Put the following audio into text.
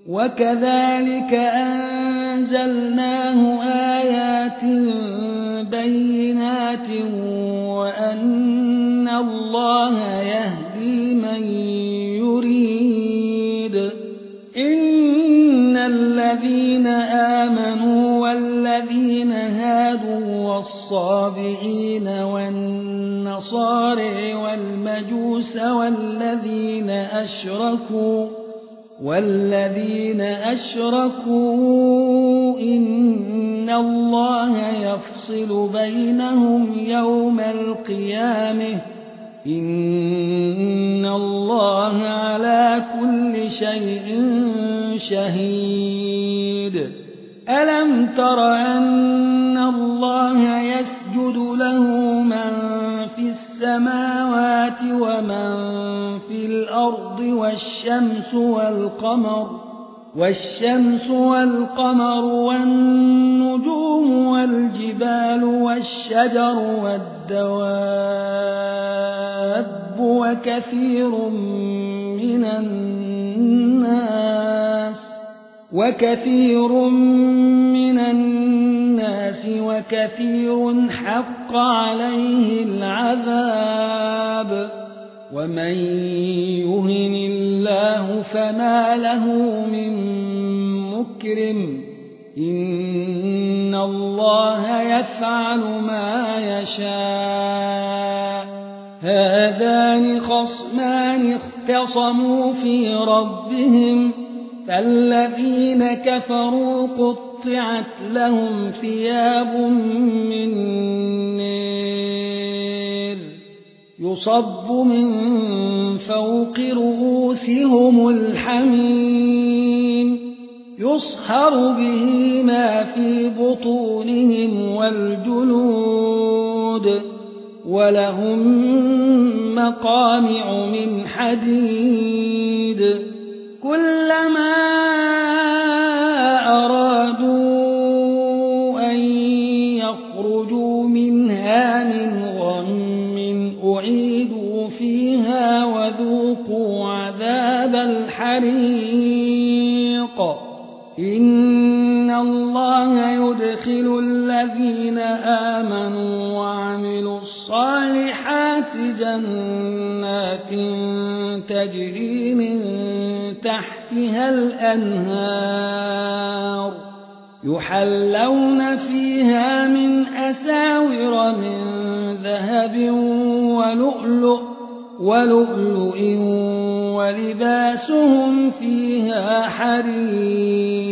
وكذلك أنزلناه آيات بينات وأن الله يهدي من يريد. إن الذين آمنوا والذين هادوا والصابئين والنصارى والمجوس والذين أشركوا إن الله يفصل بينهم يوم القيامة إن الله على كل شيء شهيد. ألم تر أن الله يسجد له من في السماوات ومن في الأرض والشمس والقمر والنجوم والجبال والشجر والدواب وكثير من الناس وكثير حق عليه العذاب. ومن يهن الله فما له من مكرم إن الله يفعل ما يشاء. هذان خصمان اختصموا في ربهم فالذين كفروا قطعت لهم ثياب من نار يصب من فوق رؤوسهم الحميم يصهر به ما في بطونهم والجلود ولهم مقامع من حديد كلما أرادوا أن يخرجوا منها من غم أعيدوا فيها وذوقوا عذاب الحريق. إن الله يدخل الذين آمنوا وعملوا الصالحات جنات تجري من تحتها الأنهار يحلون فيها من أساور من ذهب ولؤلؤ ولباسهم فيها حرير.